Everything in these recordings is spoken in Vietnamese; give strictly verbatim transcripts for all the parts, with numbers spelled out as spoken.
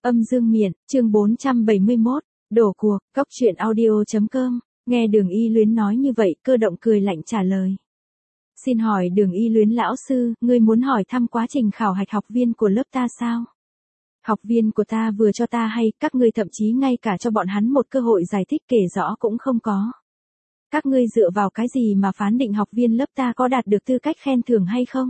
Âm dương miện, chương bốn trăm bảy mươi mốt, đổ cuộc, cóc truyện audio.com, nghe Đường Y Luyến nói như vậy, Cơ Động cười lạnh trả lời. Xin hỏi Đường Y Luyến lão sư, ngươi muốn hỏi thăm quá trình khảo hạch học viên của lớp ta sao? Học viên của ta vừa cho ta hay, các ngươi thậm chí ngay cả cho bọn hắn một cơ hội giải thích kể rõ cũng không có. Các ngươi dựa vào cái gì mà phán định học viên lớp ta có đạt được tư cách khen thưởng hay không?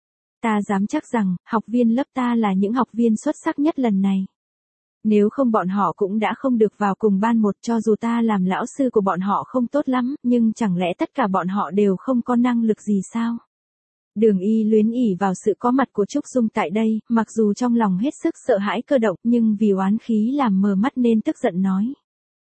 Ta dám chắc rằng, học viên lớp ta là những học viên xuất sắc nhất lần này. Nếu không bọn họ cũng đã không được vào cùng ban một, cho dù ta làm lão sư của bọn họ không tốt lắm, nhưng chẳng lẽ tất cả bọn họ đều không có năng lực gì sao? Đường Y Luyến ỉ vào sự có mặt của Trúc Dung tại đây, mặc dù trong lòng hết sức sợ hãi Cơ Động, nhưng vì oán khí làm mờ mắt nên tức giận nói.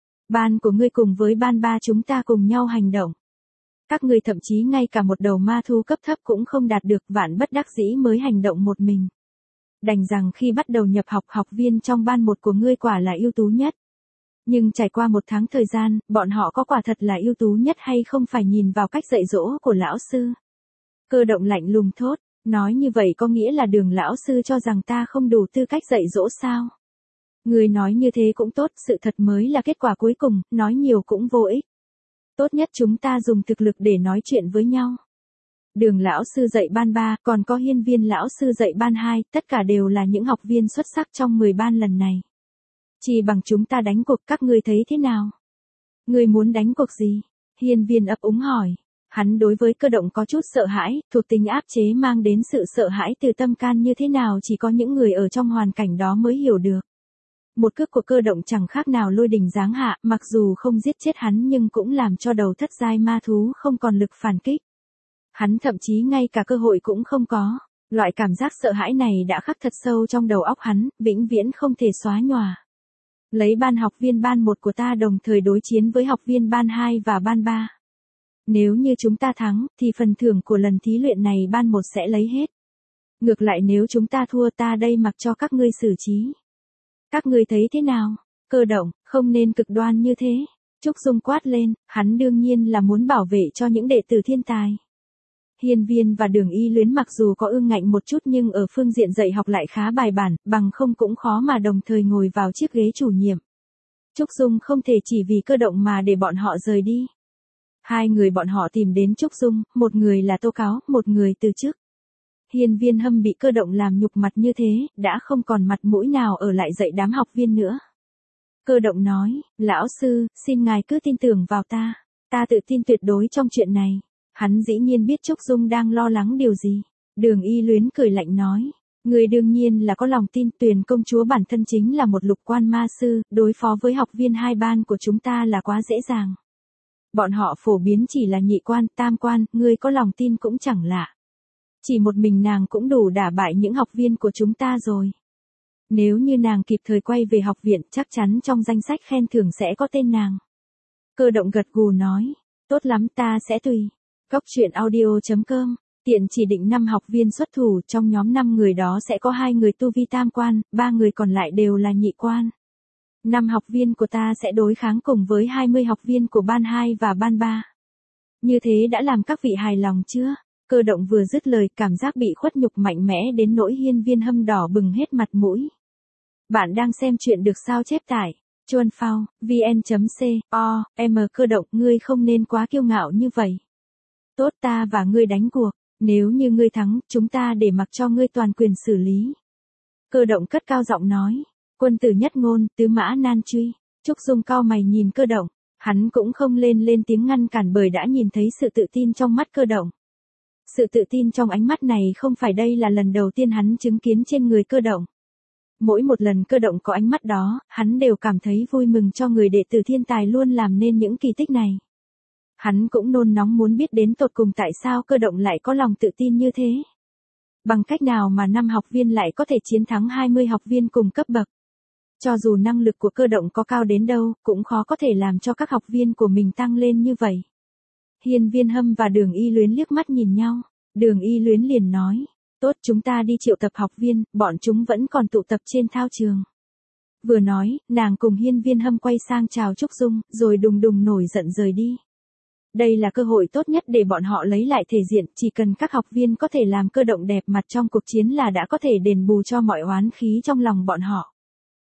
Ban của ngươi cùng với ban ba chúng ta cùng nhau hành động. Các ngươi thậm chí ngay cả một đầu ma thu cấp thấp cũng không đạt được, vạn bất đắc dĩ mới hành động một mình. Đành rằng khi bắt đầu nhập học, học viên trong ban một của ngươi quả là ưu tú nhất. Nhưng trải qua một tháng thời gian, bọn họ có quả thật là ưu tú nhất hay không phải nhìn vào cách dạy dỗ của lão sư. Cơ Động lạnh lùng thốt, nói như vậy có nghĩa là Đường lão sư cho rằng ta không đủ tư cách dạy dỗ sao? Ngươi nói như thế cũng tốt, sự thật mới là kết quả cuối cùng, nói nhiều cũng vô ích. Tốt nhất chúng ta dùng thực lực để nói chuyện với nhau. Đường lão sư dạy ban ba, còn có Hiên Viên lão sư dạy ban hai, tất cả đều là những học viên xuất sắc trong mười ban lần này. Chỉ bằng chúng ta đánh cuộc, các ngươi thấy thế nào? Ngươi muốn đánh cuộc gì? Hiên Viên ấp úng hỏi. Hắn đối với Cơ Động có chút sợ hãi, thuộc tính áp chế mang đến sự sợ hãi từ tâm can như thế nào chỉ có những người ở trong hoàn cảnh đó mới hiểu được. Một cước của Cơ Động chẳng khác nào lôi đình giáng hạ, mặc dù không giết chết hắn nhưng cũng làm cho đầu thất giai ma thú không còn lực phản kích. Hắn thậm chí ngay cả cơ hội cũng không có. Loại cảm giác sợ hãi này đã khắc thật sâu trong đầu óc hắn, vĩnh viễn không thể xóa nhòa. Lấy ban học viên ban một của ta đồng thời đối chiến với học viên ban hai và ban ba. Nếu như chúng ta thắng, thì phần thưởng của lần thí luyện này ban một sẽ lấy hết. Ngược lại nếu chúng ta thua, ta đây mặc cho các ngươi xử trí. Các ngươi thấy thế nào? Cơ Động, không nên cực đoan như thế. Trúc Dung quát lên, hắn đương nhiên là muốn bảo vệ cho những đệ tử thiên tài. Hiên Viên và Đường Y Luyến mặc dù có ương ngạnh một chút nhưng ở phương diện dạy học lại khá bài bản, bằng không cũng khó mà đồng thời ngồi vào chiếc ghế chủ nhiệm. Trúc Dung không thể chỉ vì Cơ Động mà để bọn họ rời đi. Hai người bọn họ tìm đến Trúc Dung, một người là tố cáo, một người từ chức. Hiên Viên Hâm bị Cơ Động làm nhục mặt như thế, đã không còn mặt mũi nào ở lại dạy đám học viên nữa. Cơ Động nói, lão sư, xin ngài cứ tin tưởng vào ta, ta tự tin tuyệt đối trong chuyện này. Hắn dĩ nhiên biết Trúc Dung đang lo lắng điều gì. Đường Y Luyến cười lạnh nói, người đương nhiên là có lòng tin, Tuyền công chúa bản thân chính là một lục quan ma sư, đối phó với học viên hai ban của chúng ta là quá dễ dàng. Bọn họ phổ biến chỉ là nhị quan, tam quan, ngươi có lòng tin cũng chẳng lạ. Chỉ một mình nàng cũng đủ đả bại những học viên của chúng ta rồi. Nếu như nàng kịp thời quay về học viện, chắc chắn trong danh sách khen thưởng sẽ có tên nàng. Cơ Động gật gù nói, tốt lắm, ta sẽ tùy. Cóc truyện audio.com, tiện chỉ định năm học viên xuất thủ, trong nhóm năm người đó sẽ có hai người tu vi tam quan, ba người còn lại đều là nhị quan. năm học viên của ta sẽ đối kháng cùng với hai mươi học viên của ban hai và ban ba. Như thế đã làm các vị hài lòng chưa? Cơ Động vừa dứt lời, cảm giác bị khuất nhục mạnh mẽ đến nỗi Hiên Viên Hâm đỏ bừng hết mặt mũi. Bạn đang xem chuyện được sao chép tải. Chuan Phao, vn.co, m Cơ Động, ngươi không nên quá kiêu ngạo như vậy. Tốt, ta và ngươi đánh cuộc, nếu như ngươi thắng, chúng ta để mặc cho ngươi toàn quyền xử lý. Cơ Động cất cao giọng nói, quân tử nhất ngôn, tứ mã nan truy. Trúc Dung cao mày nhìn Cơ Động, hắn cũng không lên lên tiếng ngăn cản bởi đã nhìn thấy sự tự tin trong mắt Cơ Động. Sự tự tin trong ánh mắt này không phải đây là lần đầu tiên hắn chứng kiến trên người Cơ Động. Mỗi một lần Cơ Động có ánh mắt đó, hắn đều cảm thấy vui mừng cho người đệ tử thiên tài luôn làm nên những kỳ tích này. Hắn cũng nôn nóng muốn biết đến tột cùng tại sao Cơ Động lại có lòng tự tin như thế. Bằng cách nào mà năm học viên lại có thể chiến thắng hai mươi học viên cùng cấp bậc. Cho dù năng lực của Cơ Động có cao đến đâu, cũng khó có thể làm cho các học viên của mình tăng lên như vậy. Hiên Viên Hâm và Đường Y Luyến liếc mắt nhìn nhau. Đường Y Luyến liền nói, tốt, chúng ta đi triệu tập học viên, bọn chúng vẫn còn tụ tập trên thao trường. Vừa nói, nàng cùng Hiên Viên Hâm quay sang chào Trúc Dung, rồi đùng đùng nổi giận rời đi. Đây là cơ hội tốt nhất để bọn họ lấy lại thể diện, chỉ cần các học viên có thể làm Cơ Động đẹp mặt trong cuộc chiến là đã có thể đền bù cho mọi oán khí trong lòng bọn họ.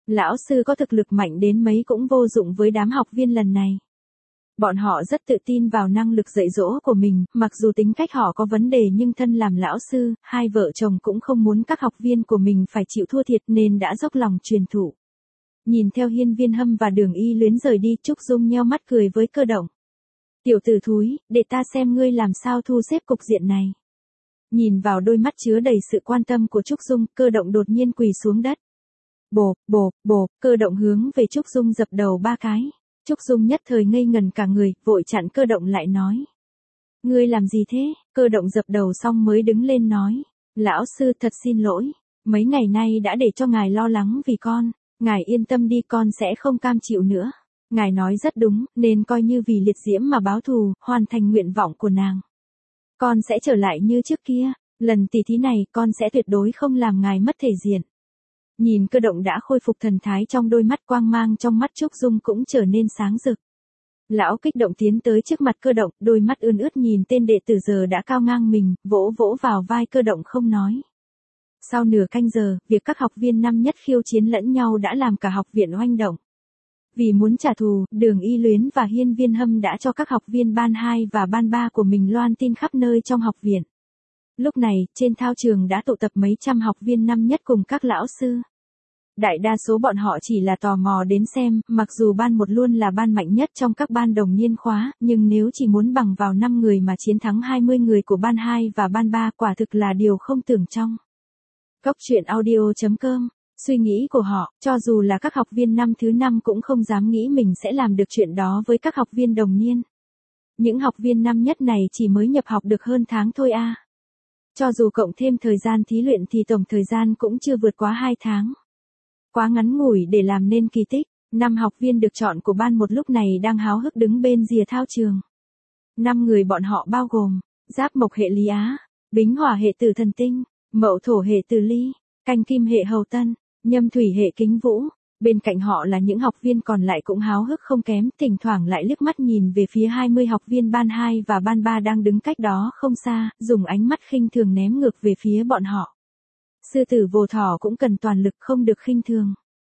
Lão sư có thực lực mạnh đến mấy cũng vô dụng với đám học viên lần này. Bọn họ rất tự tin vào năng lực dạy dỗ của mình, mặc dù tính cách họ có vấn đề nhưng thân làm lão sư, hai vợ chồng cũng không muốn các học viên của mình phải chịu thua thiệt nên đã dốc lòng truyền thụ. Nhìn theo Hiên Viên Hâm và Đường Y Luyến rời đi, Trúc Dung nheo mắt cười với Cơ Động. Tiểu tử thúi, để ta xem ngươi làm sao thu xếp cục diện này. Nhìn vào đôi mắt chứa đầy sự quan tâm của Trúc Dung, Cơ Động đột nhiên quỳ xuống đất. Bộp, bộp, bộp, Cơ Động hướng về Trúc Dung dập đầu ba cái. Trúc Dung nhất thời ngây ngần cả người, vội chặn Cơ Động lại nói. Ngươi làm gì thế? Cơ Động dập đầu xong mới đứng lên nói. Lão sư thật xin lỗi, mấy ngày nay đã để cho ngài lo lắng vì con, ngài yên tâm đi, con sẽ không cam chịu nữa. Ngài nói rất đúng, nên coi như vì liệt diễm mà báo thù, hoàn thành nguyện vọng của nàng. Con sẽ trở lại như trước kia, lần tỉ thí này con sẽ tuyệt đối không làm ngài mất thể diện. Nhìn Cơ Động đã khôi phục thần thái, trong đôi mắt quang mang trong mắt Trúc Dung cũng trở nên sáng rực. Lão kích động tiến tới trước mặt Cơ Động, đôi mắt ươn ướt nhìn tên đệ tử giờ đã cao ngang mình, vỗ vỗ vào vai Cơ Động không nói. Sau nửa canh giờ, việc các học viên năm nhất khiêu chiến lẫn nhau đã làm cả học viện oanh động. Vì muốn trả thù, Đường Y Luyến và Hiên Viên Hâm đã cho các học viên ban hai và ban ba của mình loan tin khắp nơi trong học viện. Lúc này, trên thao trường đã tụ tập mấy trăm học viên năm nhất cùng các lão sư. Đại đa số bọn họ chỉ là tò mò đến xem, mặc dù ban một luôn là ban mạnh nhất trong các ban đồng niên khóa, nhưng nếu chỉ muốn bằng vào năm người mà chiến thắng hai mươi người của ban hai và ban ba quả thực là điều không tưởng trong. Cốc truyện audio chấm com. Suy nghĩ của họ, cho dù là các học viên năm thứ năm cũng không dám nghĩ mình sẽ làm được chuyện đó với các học viên đồng niên. Những học viên năm nhất này chỉ mới nhập học được hơn tháng thôi a. À. Cho dù cộng thêm thời gian thí luyện thì tổng thời gian cũng chưa vượt quá hai tháng. Quá ngắn ngủi để làm nên kỳ tích, năm học viên được chọn của ban một lúc này đang háo hức đứng bên rìa thao trường. Năm người bọn họ bao gồm, Giáp Mộc hệ Lý Á, Bính Hỏa hệ Tử Thần Tinh, Mậu Thổ hệ Từ Ly, Canh Kim hệ Hầu Tân, Nhâm Thủy hệ Kính Vũ. Bên cạnh họ là những học viên còn lại cũng háo hức không kém, thỉnh thoảng lại liếc mắt nhìn về phía hai mươi học viên ban hai và ban ba đang đứng cách đó không xa, dùng ánh mắt khinh thường ném ngược về phía bọn họ. Sư tử Vô Thỏ cũng cần toàn lực, không được khinh thường.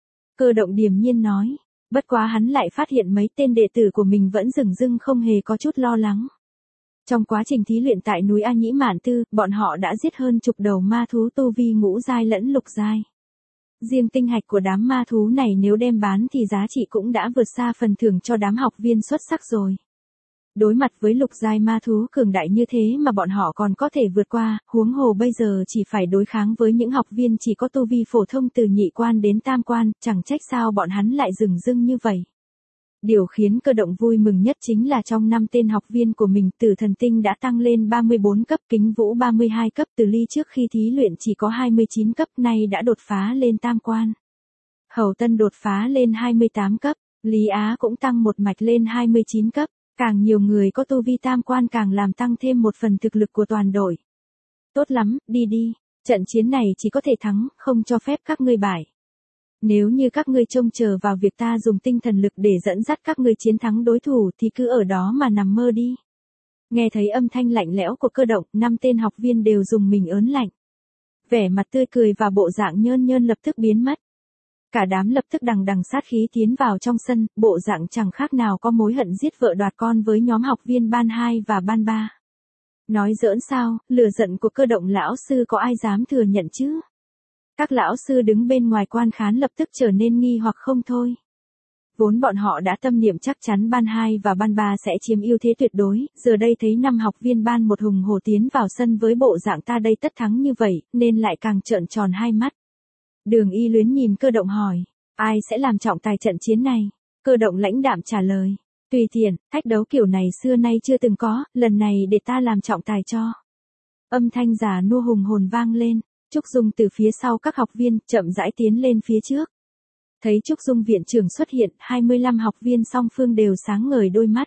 Cơ Động điềm nhiên nói, bất quá hắn lại phát hiện mấy tên đệ tử của mình vẫn dửng dưng không hề có chút lo lắng. Trong quá trình thí luyện tại núi A Nhĩ Mạn Tư, bọn họ đã giết hơn chục đầu ma thú tu vi ngũ giai lẫn lục giai. Riêng tinh hạch của đám ma thú này nếu đem bán thì giá trị cũng đã vượt xa phần thưởng cho đám học viên xuất sắc rồi. Đối mặt với lục giai ma thú cường đại như thế mà bọn họ còn có thể vượt qua, huống hồ bây giờ chỉ phải đối kháng với những học viên chỉ có tu vi phổ thông từ nhị quan đến tam quan, chẳng trách sao bọn hắn lại dửng dưng như vậy. Điều khiến Cơ Động vui mừng nhất chính là trong năm tên học viên của mình, Tử Thần Tinh đã tăng lên ba mươi bốn cấp, Kính Vũ ba mươi hai cấp, Từ Ly trước khi thí luyện chỉ có hai mươi chín cấp, nay đã đột phá lên tam quan. Hầu Tân đột phá lên hai mươi tám cấp, Lý Á cũng tăng một mạch lên hai mươi chín cấp, càng nhiều người có tu vi tam quan càng làm tăng thêm một phần thực lực của toàn đội. Tốt lắm, đi đi, trận chiến này chỉ có thể thắng, không cho phép các ngươi bại. Nếu như các ngươi trông chờ vào việc ta dùng tinh thần lực để dẫn dắt các ngươi chiến thắng đối thủ thì cứ ở đó mà nằm mơ đi. Nghe thấy âm thanh lạnh lẽo của Cơ Động, năm tên học viên đều dùng mình ớn lạnh. Vẻ mặt tươi cười và bộ dạng nhơn nhơn lập tức biến mất. Cả đám lập tức đằng đằng sát khí tiến vào trong sân, bộ dạng chẳng khác nào có mối hận giết vợ đoạt con với nhóm học viên ban hai và ban ba. Nói giỡn sao, lửa giận của Cơ Động lão sư có ai dám thừa nhận chứ? Các lão sư đứng bên ngoài quan khán lập tức trở nên nghi hoặc không thôi. Vốn bọn họ đã tâm niệm chắc chắn ban hai và ban ba sẽ chiếm ưu thế tuyệt đối, giờ đây thấy năm học viên ban một hùng hổ tiến vào sân với bộ dạng ta đây tất thắng như vậy, nên lại càng trợn tròn hai mắt. Đường Y Luyến nhìn Cơ Động hỏi, ai sẽ làm trọng tài trận chiến này? Cơ Động lãnh đạm trả lời, tùy tiện, thách đấu kiểu này xưa nay chưa từng có, lần này để ta làm trọng tài cho. Âm thanh già nua hùng hồn vang lên. Trúc Dung từ phía sau các học viên, chậm rãi tiến lên phía trước. Thấy Trúc Dung viện trưởng xuất hiện, hai mươi lăm học viên song phương đều sáng ngời đôi mắt.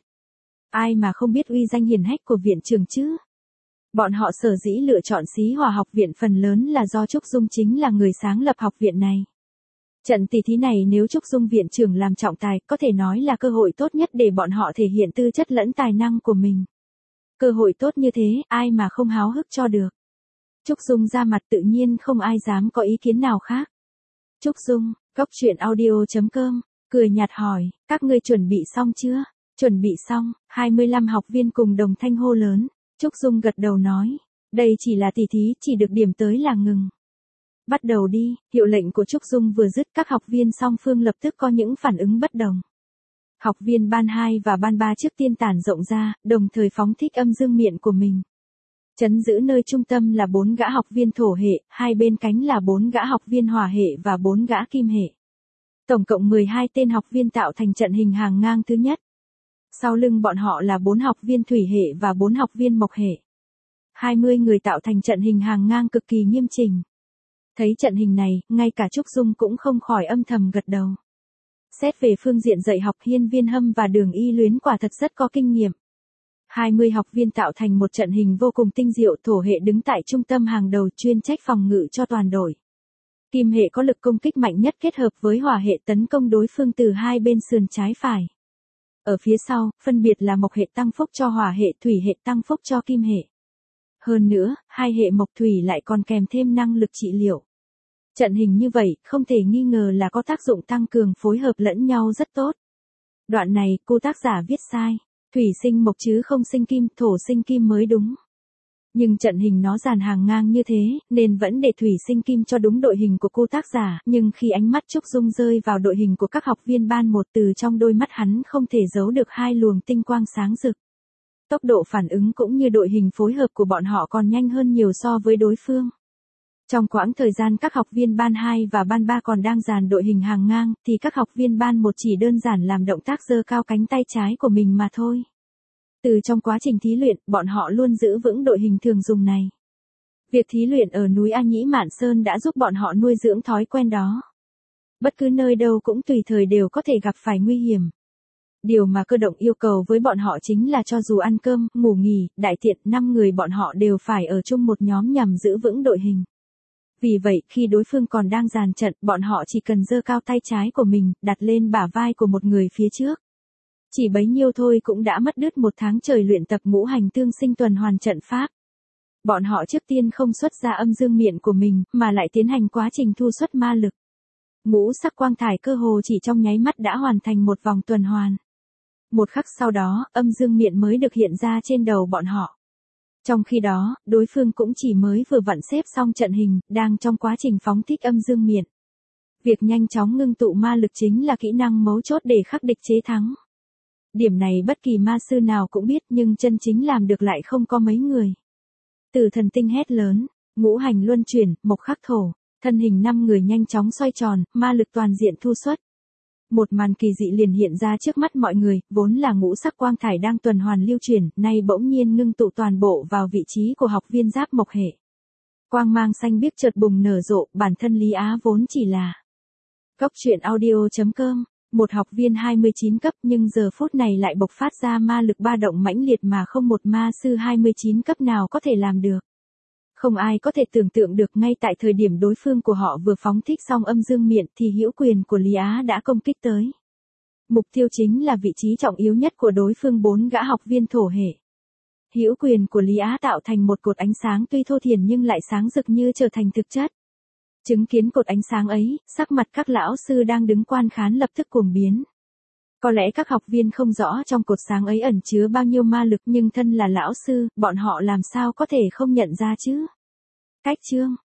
Ai mà không biết uy danh hiển hách của viện trưởng chứ? Bọn họ sở dĩ lựa chọn Xí Hỏa học viện phần lớn là do Trúc Dung chính là người sáng lập học viện này. Trận tỷ thí này nếu Trúc Dung viện trưởng làm trọng tài, có thể nói là cơ hội tốt nhất để bọn họ thể hiện tư chất lẫn tài năng của mình. Cơ hội tốt như thế, ai mà không háo hức cho được. Trúc Dung ra mặt tự nhiên không ai dám có ý kiến nào khác. Trúc Dung, Cốc truyện audio chấm com, cười nhạt hỏi, các ngươi chuẩn bị xong chưa? Chuẩn bị xong, hai mươi lăm học viên cùng đồng thanh hô lớn. Trúc Dung gật đầu nói, đây chỉ là tỉ thí, chỉ được điểm tới là ngừng. Bắt đầu đi, hiệu lệnh của Trúc Dung vừa dứt, các học viên song phương lập tức có những phản ứng bất đồng. Học viên ban hai và ban ba trước tiên tản rộng ra, đồng thời phóng thích âm dương miện của mình. Trấn giữ nơi trung tâm là bốn gã học viên thổ hệ, hai bên cánh là bốn gã học viên hỏa hệ và bốn gã kim hệ. Tổng cộng mười hai tên học viên tạo thành trận hình hàng ngang thứ nhất. Sau lưng bọn họ là bốn học viên thủy hệ và bốn học viên mộc hệ. hai mươi người tạo thành trận hình hàng ngang cực kỳ nghiêm chỉnh. Thấy trận hình này, ngay cả Trúc Dung cũng không khỏi âm thầm gật đầu. Xét về phương diện dạy học, Hiên Viên Hâm và Đường Y Luyến quả thật rất có kinh nghiệm. hai mươi học viên tạo thành một trận hình vô cùng tinh diệu, thổ hệ đứng tại trung tâm hàng đầu chuyên trách phòng ngự cho toàn đội. Kim hệ có lực công kích mạnh nhất kết hợp với hỏa hệ tấn công đối phương từ hai bên sườn trái phải. Ở phía sau, phân biệt là mộc hệ tăng phúc cho hỏa hệ, thủy hệ tăng phúc cho kim hệ. Hơn nữa, hai hệ mộc thủy lại còn kèm thêm năng lực trị liệu. Trận hình như vậy, không thể nghi ngờ là có tác dụng tăng cường phối hợp lẫn nhau rất tốt. Đoạn này, cô tác giả viết sai. Thủy sinh mộc chứ không sinh kim, thổ sinh kim mới đúng. Nhưng trận hình nó dàn hàng ngang như thế, nên vẫn để thủy sinh kim cho đúng đội hình của cô tác giả. Nhưng khi ánh mắt Trúc Dung rơi vào đội hình của các học viên ban một, từ trong đôi mắt hắn không thể giấu được hai luồng tinh quang sáng rực. Tốc độ phản ứng cũng như đội hình phối hợp của bọn họ còn nhanh hơn nhiều so với đối phương. Trong quãng thời gian các học viên ban hai và ban ba còn đang dàn đội hình hàng ngang, thì các học viên ban một chỉ đơn giản làm động tác giơ cao cánh tay trái của mình mà thôi. Từ trong quá trình thí luyện, bọn họ luôn giữ vững đội hình thường dùng này. Việc thí luyện ở núi A Nhĩ Mạn Sơn đã giúp bọn họ nuôi dưỡng thói quen đó. Bất cứ nơi đâu cũng tùy thời đều có thể gặp phải nguy hiểm. Điều mà cơ động yêu cầu với bọn họ chính là cho dù ăn cơm, ngủ nghỉ, đại tiện, năm người bọn họ đều phải ở chung một nhóm nhằm giữ vững đội hình. Vì vậy, khi đối phương còn đang dàn trận, bọn họ chỉ cần giơ cao tay trái của mình, đặt lên bả vai của một người phía trước. Chỉ bấy nhiêu thôi cũng đã mất đứt một tháng trời luyện tập ngũ hành tương sinh tuần hoàn trận pháp. Bọn họ trước tiên không xuất ra âm dương miện của mình, mà lại tiến hành quá trình thu xuất ma lực. Ngũ sắc quang thải cơ hồ chỉ trong nháy mắt đã hoàn thành một vòng tuần hoàn. Một khắc sau đó, âm dương miện mới được hiện ra trên đầu bọn họ. Trong khi đó, đối phương cũng chỉ mới vừa vặn xếp xong trận hình, đang trong quá trình phóng thích âm dương miện. Việc nhanh chóng ngưng tụ ma lực chính là kỹ năng mấu chốt để khắc địch chế thắng. Điểm này bất kỳ ma sư nào cũng biết, nhưng chân chính làm được lại không có mấy người. Từ thần tinh hét lớn, ngũ hành luân chuyển, mộc khắc thổ, thân hình năm người nhanh chóng xoay tròn, ma lực toàn diện thu xuất. Một màn kỳ dị liền hiện ra trước mắt mọi người, vốn là ngũ sắc quang thải đang tuần hoàn lưu chuyển, nay bỗng nhiên ngưng tụ toàn bộ vào vị trí của học viên giáp mộc hệ. Quang mang xanh biếc chợt bùng nở rộ, bản thân Lý Á vốn chỉ là cốc truyện audio chấm com, một học viên hai mươi chín cấp, nhưng giờ phút này lại bộc phát ra ma lực ba động mãnh liệt mà không một ma sư hai mươi chín cấp nào có thể làm được. Không ai có thể tưởng tượng được ngay tại thời điểm đối phương của họ vừa phóng thích xong âm dương miện thì hữu quyền của Lý Á đã công kích tới. Mục tiêu chính là vị trí trọng yếu nhất của đối phương, bốn gã học viên thổ hệ. Hữu quyền của Lý Á tạo thành một cột ánh sáng tuy thô thiển nhưng lại sáng rực như trở thành thực chất. Chứng kiến cột ánh sáng ấy, sắc mặt các lão sư đang đứng quan khán lập tức cuồng biến. Có lẽ các học viên không rõ trong cột sáng ấy ẩn chứa bao nhiêu ma lực, nhưng thân là lão sư, bọn họ làm sao có thể không nhận ra chứ? Cách chương